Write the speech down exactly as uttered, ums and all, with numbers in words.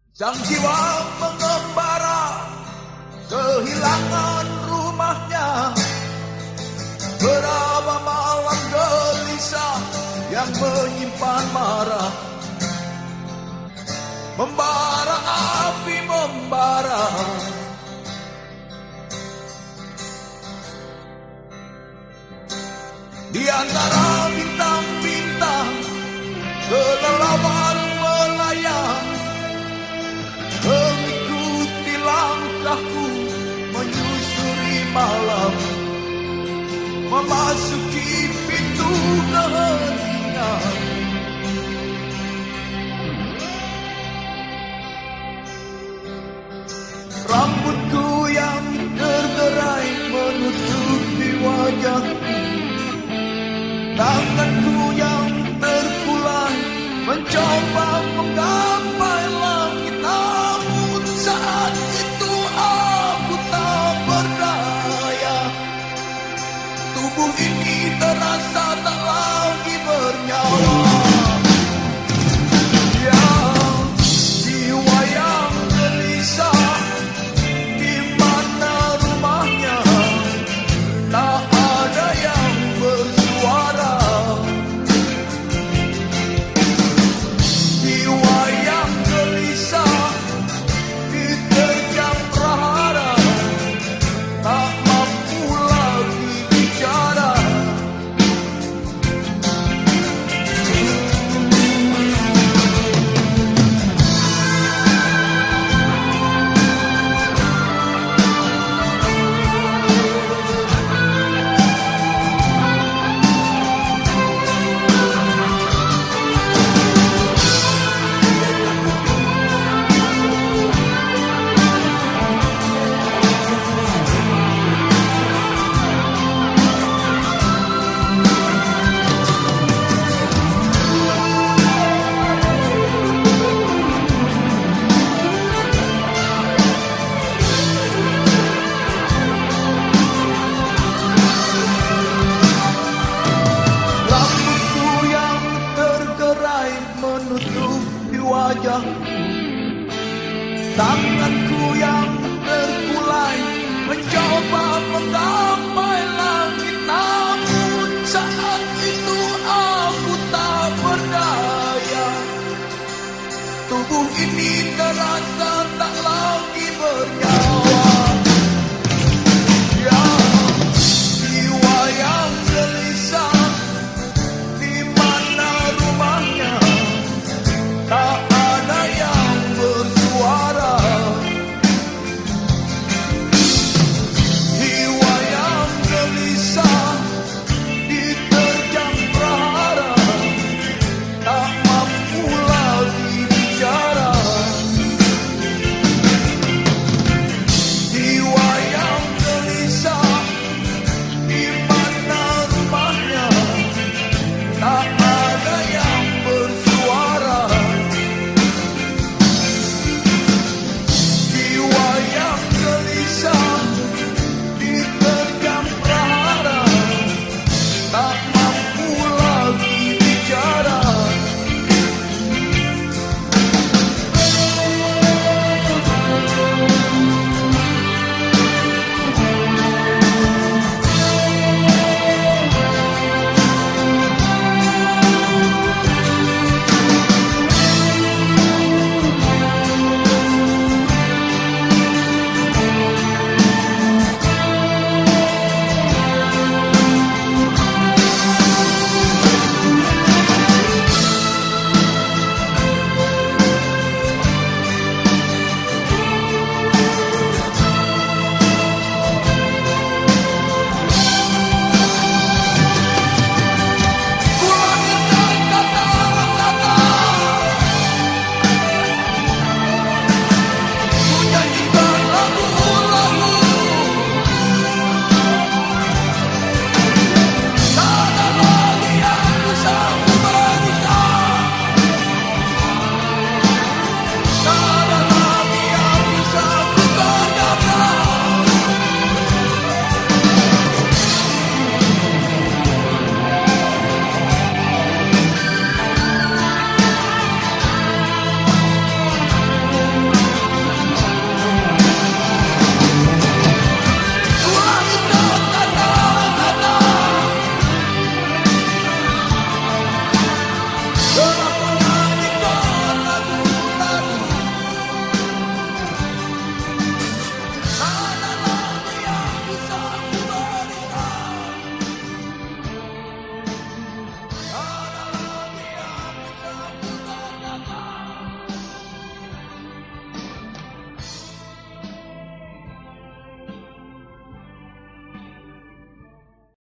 Sang jiwa mengembara kehilangan rumahnya. Berapa malam gelisah yang menyimpan marah. Membara api membara. Di antara bintang-bintang kelelawar melayang, mengikuti langkahku menyusuri malam, memasuki pintu keheningan. Rambutku yang tergerai menutupi wajahku, tanganku yang terkulai mencoba menggapai langit. Namun saat itu aku tak berdaya. Tubuh ini terasa tak lagi bernyawa. Ya, jiwa yang gelisah, di mana rumahnya? Tak ada yang bersuara. Jiwa yang gelisah, diterjang prahara, tak mampu lagi bicara. Menutupi wajahku, tanganku yang terkulai mencoba menggapai langit. Namun saat itu aku tak berdaya. Tubuh ini terasa tak lagi bernyawa.